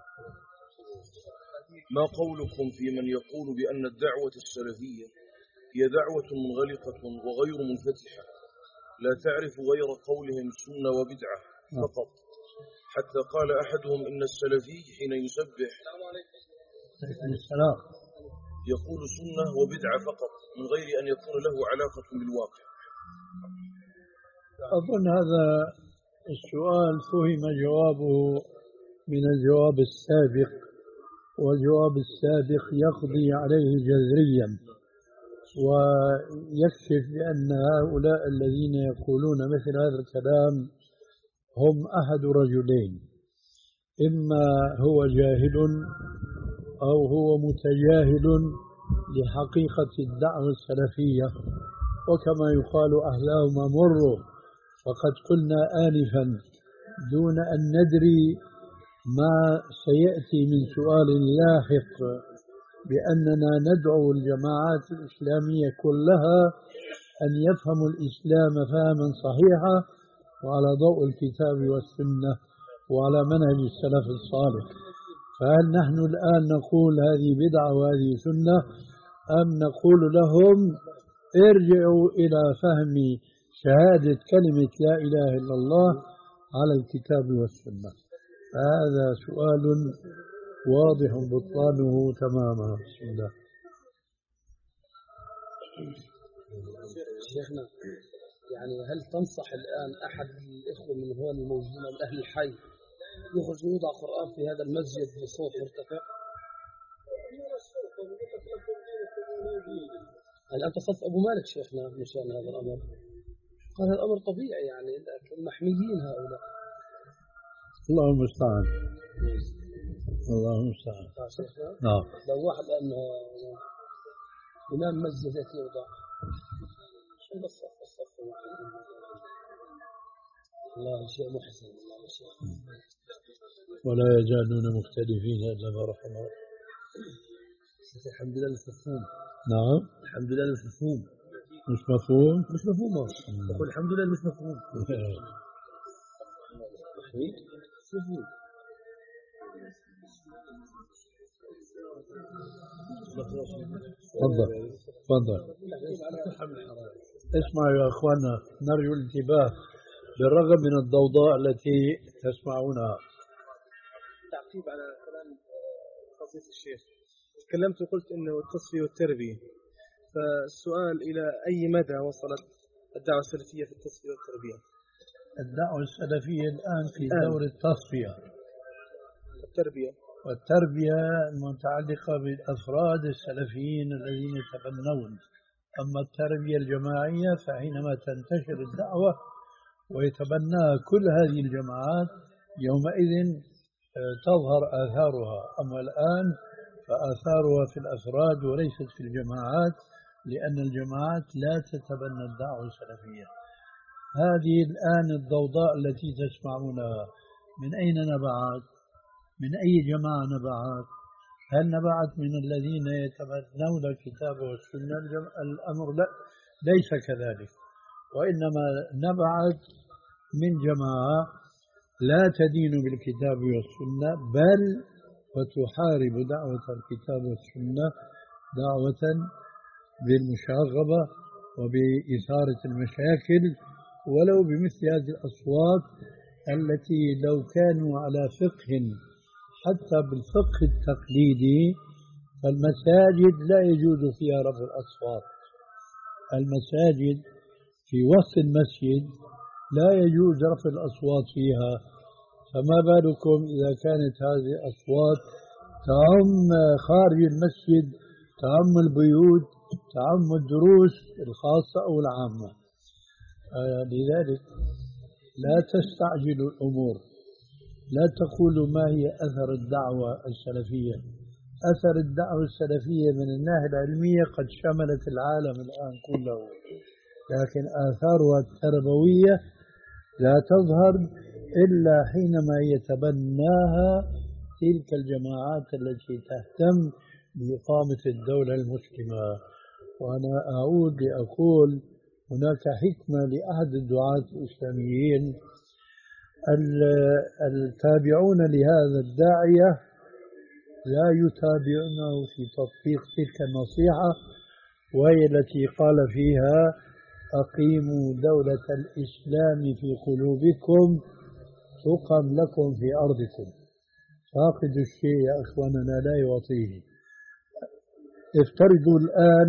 B: ما قولكم في من يقول بأن الدعوة السلفية هي دعوة منغلقة وغير منفتحة، لا تعرف غير قولهم سنة وبدعة فقط، حتى قال أحدهم إن السلفي حين يسبح
A: السلام
B: يقول سنة وبدعة فقط من غير أن يكون له علاقة بالواقع.
A: أظن هذا السؤال فهم جوابه من الجواب السابق، والجواب السابق يقضي عليه جذريا ويكشف بأن هؤلاء الذين يقولون مثل هذا الكلام هم أحد رجلين: إما هو جاهل أو هو متجاهل لحقيقة الدعوة السلفية، وكما يقال أهلاهما مروا. فقد قلنا آنفا دون أن ندري ما سيأتي من سؤال لاحق بأننا ندعو الجماعات الإسلامية كلها أن يفهموا الإسلام فهما صحيحا وعلى ضوء الكتاب والسنة وعلى منهج السلف الصالح. فهل نحن الآن نقول هذه بدعة وهذه سنة، أم نقول لهم ارجعوا إلى فهم شهادة كلمة لا إله إلا الله على الكتاب والسنة؟ هذا سؤال واضح بطلانه تماما. بسم الله.
C: شيخنا، يعني هل تنصح الآن أحد الإخوة من هون الموجودين من أهل الحي يخرج ويوضع قرآن في هذا المسجد بصوت مرتفع؟ هل أنت صف أبو مالك شيخنا مشان هذا الأمر؟ قال هذا الأمر طبيعي يعني، لكن محميين هؤلاء.
A: الله المستعان. الله المستعان. نعم.
C: لو واحد أنه إمام مسجد يوضع شو الصف الصف الله شيء محسن. الله شيء.
A: ولا يزالون مختلفين إلا ما رحم الله.
C: الحمد لله المفهوم.
A: نعم.
C: الحمد لله المفهوم.
A: مش مفهوم؟
C: مش مفهوم. أقول الحمد لله مش مفهوم.
A: تفضل تفضل. اسمعوا يا اخوانا، نرجو الانتباه بالرغم من الضوضاء التي تسمعونها.
D: تعقيب على كلام فضيلة الشيخ، تكلمت وقلت انه التصفية والتربية، فالسؤال الى اي مدى وصلت الدعوة السلفية في التصفية والتربية؟
A: الدعوة السلفية الآن في دور التصفية
D: التربية
A: والتربية المتعلقة بالأفراد السلفيين الذين يتبنون. أما التربية الجماعية فحينما تنتشر الدعوة ويتبناها كل هذه الجماعات يومئذ تظهر آثارها. أما الآن فآثارها في الأفراد وليست في الجماعات، لأن الجماعات لا تتبنى الدعوة السلفية. هذه الآن الضوضاء التي تسمعونها من أين نبعت؟ من أي جماعة نبعت؟ هل نبعت من الذين يتبنون الكتاب والسنة؟ الأمر لا، ليس كذلك، وإنما نبعت من جماعة لا تدين بالكتاب والسنة، بل وتحارب دعوة الكتاب والسنة دعوة بالمشاغبة وبإثارة المشاكل، ولو بمثل هذه الأصوات التي لو كانوا على فقه حتى بالفقه التقليدي فالمساجد لا يجوز فيها رفع الأصوات. المساجد في وسط المسجد لا يجوز رفع الأصوات فيها، فما بالكم إذا كانت هذه الأصوات تعم خارج المسجد، تعم البيوت، تعم الدروس الخاصة أو العامة. آه لذلك لا تستعجلوا الأمور، لا تقولوا ما هي أثر الدعوة السلفية. أثر الدعوة السلفية من الناحية العلمية قد شملت العالم الآن كله، لكن آثارها التربوية لا تظهر إلا حينما يتبناها تلك الجماعات التي تهتم بإقامة الدولة المسلمة. وأنا أعود لأقول هناك حكمة لأحد الدعاة الإسلاميين التابعون لهذا الداعية لا يتابعونه في تطبيق تلك النصيحة، وهي التي قال فيها أقيموا دولة الإسلام في قلوبكم تقم لكم في أرضكم. فاقد الشيء يا أخواننا لا يعطيه. افترضوا الآن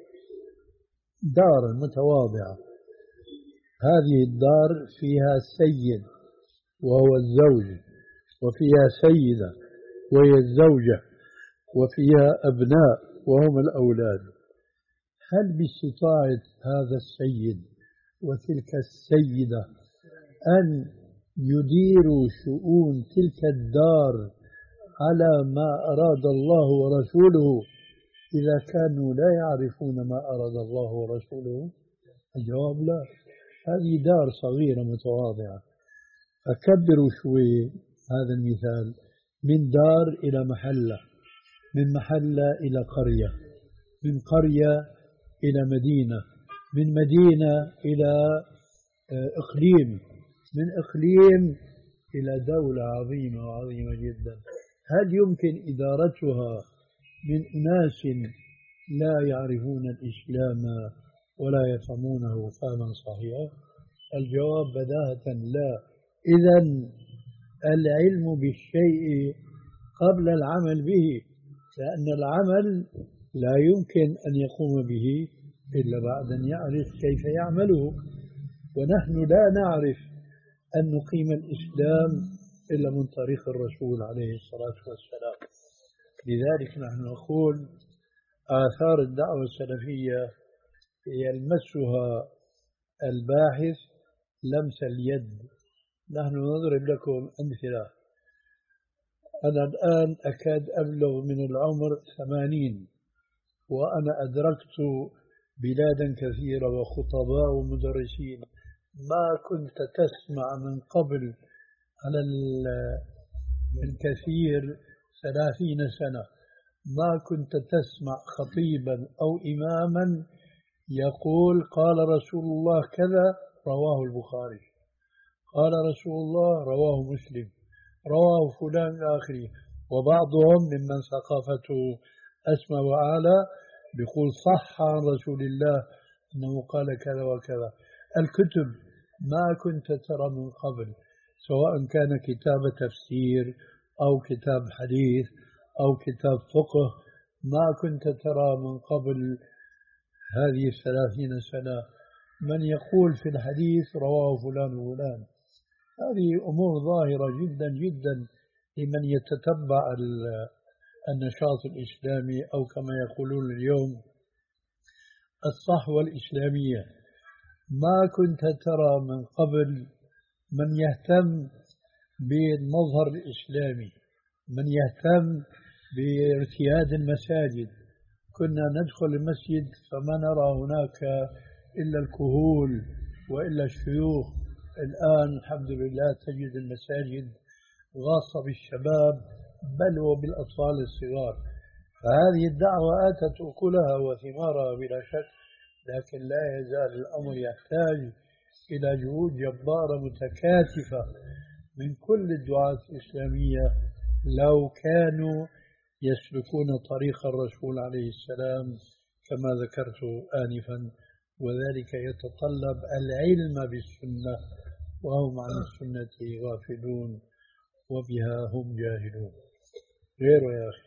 A: دار متواضعة، هذه الدار فيها سيد وهو الزوج، وفيها سيدة وهي الزوجة، وفيها أبناء وهم الأولاد. هل باستطاعة هذا السيد وتلك السيدة أن يديروا شؤون تلك الدار على ما أراد الله ورسوله إذا كانوا لا يعرفون ما أراد الله ورسوله؟ الجواب لا. هذه دار صغيرة متواضعة. أكبروا شوي هذا المثال، من دار إلى محلة، من محلة إلى قرية، من قرية إلى مدينة، من مدينة إلى إقليم، من إقليم إلى دولة عظيمة وعظيمة جدا. هل يمكن إدارتها من أناس لا يعرفون الإسلام ولا يفهمونه فهما صحيحا؟ الجواب بداهة لا. إذن العلم بالشيء قبل العمل به، لأن العمل لا يمكن أن يقوم به إلا بعد أن يعرف كيف يعمله، ونحن لا نعرف أن نقيم الإسلام إلا من طريق الرسول عليه الصلاة والسلام. لذلك نحن نقول آثار الدعوة السلفية يلمسها الباحث لمس اليد. نحن نضرب لكم أمثلة. أنا الآن أكاد أبلغ من العمر ثمانين، وأنا أدركت بلادا كثيرة وخطباء ومدرسين ما كنت تسمع من قبل على الكثير ثلاثين سنة، ما كنت تسمع خطيبا أو إماما يقول قال رسول الله كذا رواه البخاري، قال رسول الله رواه مسلم، رواه فلان آخره. وبعضهم ممن ثقافته أسمى وأعلى بيقول صح عن رسول الله أنه قال كذا وكذا. الكتب ما كنت ترى من قبل، سواء كان كتاب تفسير أو كتاب حديث أو كتاب فقه، ما كنت ترى من قبل هذه الثلاثين سنة من يقول في الحديث رواه فلان وفلان. هذه أمور ظاهرة جدا جدا لمن يتتبع النشاط الإسلامي أو كما يقولون اليوم الصحوة الإسلامية. ما كنت ترى من قبل من يهتم بالمظهر الإسلامي، من يهتم بارتياد المساجد. كنا ندخل المسجد فما نرى هناك إلا الكهول وإلا الشيوخ. الآن الحمد لله تجد المساجد غاصة بالشباب بل وبالأطفال الصغار. فهذه الدعوة آتت أكلها وثمارها بلا شك، لكن لا يزال الأمر يحتاج إلى جهود جبارة متكاتفة من كل الدعاة الإسلامية لو كانوا يسلكون طريق الرسول عليه السلام كما ذكرت آنفا، وذلك يتطلب العلم بالسنة، وهم عن السنة غافلون وبها هم جاهلون. غيره يا أخي.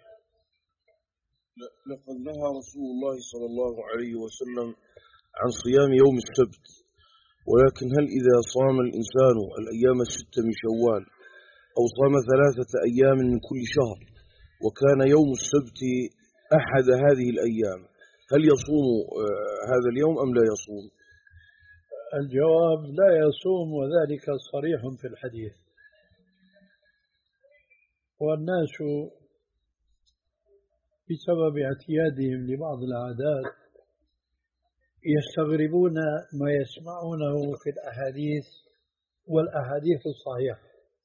B: لقد نهى رسول الله صلى الله عليه وسلم عن صيام يوم السبت، ولكن هل إذا صام الإنسان الأيام الستة من شوال أو صام ثلاثة أيام من كل شهر وكان يوم السبت أحد هذه الأيام، هل يصوم هذا اليوم أم لا يصوم؟
A: الجواب لا يصوم، وذلك صريح في الحديث. والناس بسبب اعتيادهم لبعض العادات يستغربون ما يسمعونه في الأحاديث والأحاديث الصحيحة.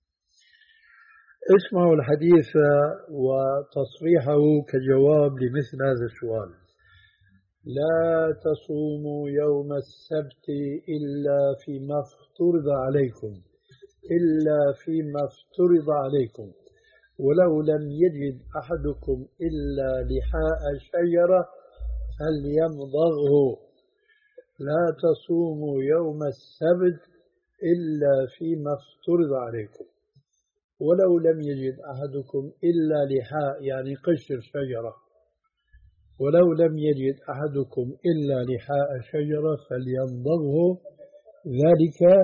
A: اسمعوا الحديث وتصريحه كجواب لمثل هذا السؤال: لا تصوموا يوم السبت إلا فيما افترض عليكم إلا فيما افترض عليكم ولو لم يجد أحدكم إلا لحاء شجرة فليمضغه، لا تصوموا يوم السبت إلا فيما افترض عليكم، ولو لم يجد أحدكم إلا لحاء يعني قشر شجرة، ولو لم يجد أحدكم إلا لحاء شجرة فليمضغه، ذلك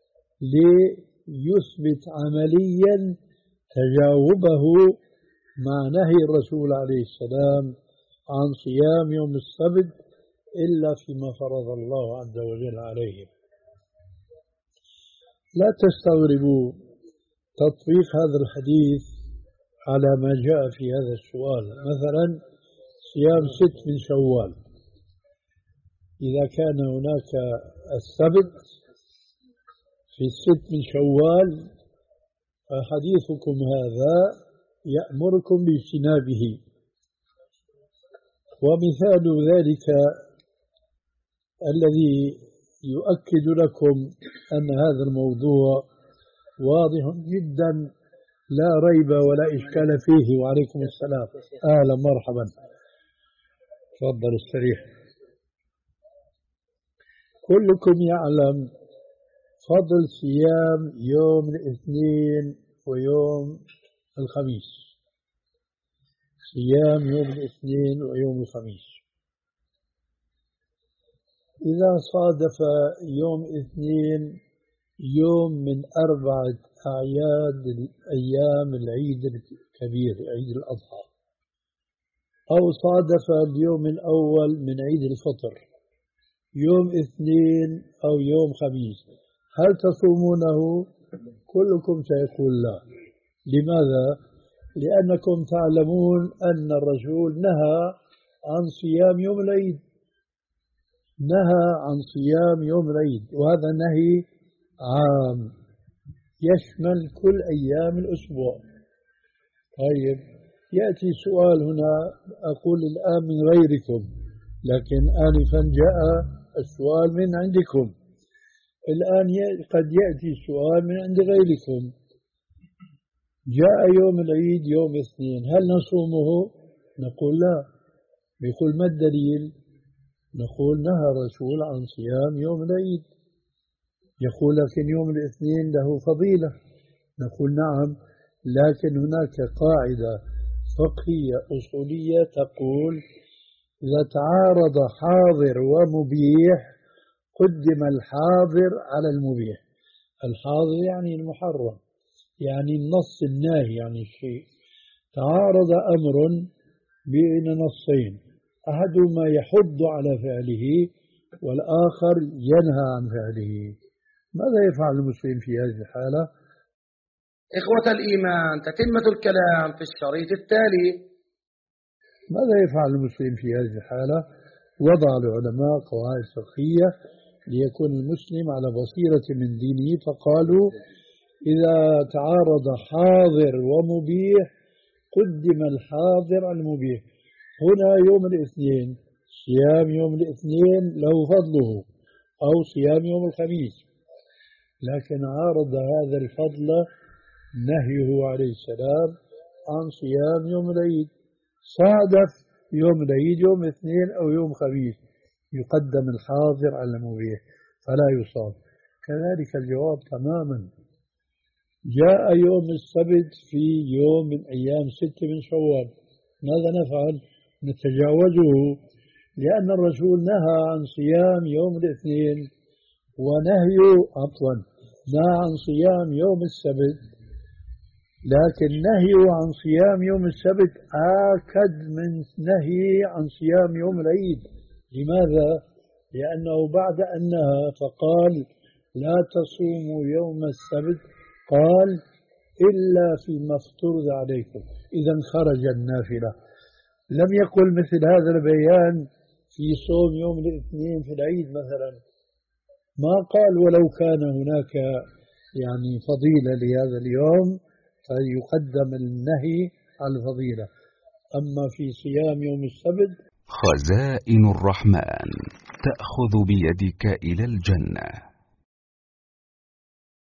A: ليثبت عمليا تجاوبه مع نهي الرسول عليه السلام عن صيام يوم السبت إلا فيما فرض الله عز وجل عليهم. لا تستغربوا تطبيق هذا الحديث على ما جاء في هذا السؤال. مثلا صيام ست من شوال، إذا كان هناك السبت في الست من شوال فحديثكم هذا يأمركم باجتنابه. ومثال ذلك الذي يؤكد لكم أن هذا الموضوع واضح جدا لا ريب ولا إشكال فيه. وعليكم السلام، أهلا مرحبا، تفضل استريح. كلكم يعلم فضل صيام يوم الاثنين ويوم الخميس، صيام يوم الاثنين ويوم الخميس. إذا صادف يوم اثنين يوم من أربعة أعياد أيام العيد الكبير عيد الأضحى، أو صادف اليوم الأول من عيد الفطر يوم اثنين أو يوم خميس، هل تصومونه؟ كلكم سيقول لا. لماذا؟ لأنكم تعلمون أن الرسول نهى عن صيام يوم العيد، نهى عن صيام يوم العيد، وهذا نهي عام يشمل كل أيام الأسبوع. طيب يأتي سؤال هنا، أقول الآن من غيركم، لكن آنفا جاء السؤال من عندكم، الآن قد يأتي سؤال من عند غيركم. جاء يوم العيد يوم اثنين، هل نصومه؟ نقول لا. يقول ما الدليل؟ نقول نهى الرسول عن صيام يوم العيد. يقول لكن يوم الاثنين له فضيلة، نقول نعم، لكن هناك قاعدة فقهية أصولية تقول إذا تعارض حاضر ومبيح قدم الحاضر على المبيح. الحاضر يعني المحرم، يعني النص الناهي عن الشيء. تعارض أمر بين نصين، أحدهما يحض على فعله والآخر ينهى عن فعله، ماذا يفعل المسلم في هذه الحالة؟
C: إخوة الإيمان، تتمة الكلام في الشريط التالي.
A: ماذا يفعل المسلم في هذه الحالة؟ وضع العلماء قواعد فقهية ليكون المسلم على بصيرة من دينه، فقالوا إذا تعارض حاضر ومبيح قدم الحاضر على المبيح. هنا يوم الاثنين، صيام يوم الاثنين له فضله، أو صيام يوم الخميس، لكن عارض هذا الفضل نهيه عليه السلام عن صيام يوم العيد. صادف يوم العيد يوم اثنين أو يوم خميس، يقدم الحاضر على المبيح فلا يصام. كذلك الجواب تماما. جاء يوم السبت في يوم من أيام ست من شوال، ماذا نفعل؟ نتجاوزه، لأن الرسول نهى عن صيام يوم الاثنين ونهي عفوا نهى عن صيام يوم السبت، لكن نهي عن صيام يوم السبت آكد من نهي عن صيام يوم العيد. لماذا؟ لأنه بعد أن نهى فقال لا تصوموا يوم السبت، قال إلا فيما افترض عليكم، إذا خرج النافلة. لم يقل مثل هذا البيان في صوم يوم الاثنين في العيد مثلا، ما قال ولو كان هناك يعني فضيلة لهذا اليوم فيقدم النهي على الفضيلة. أما في صيام يوم السبت،
E: خزائن الرحمن تأخذ بيدك إلى الجنة.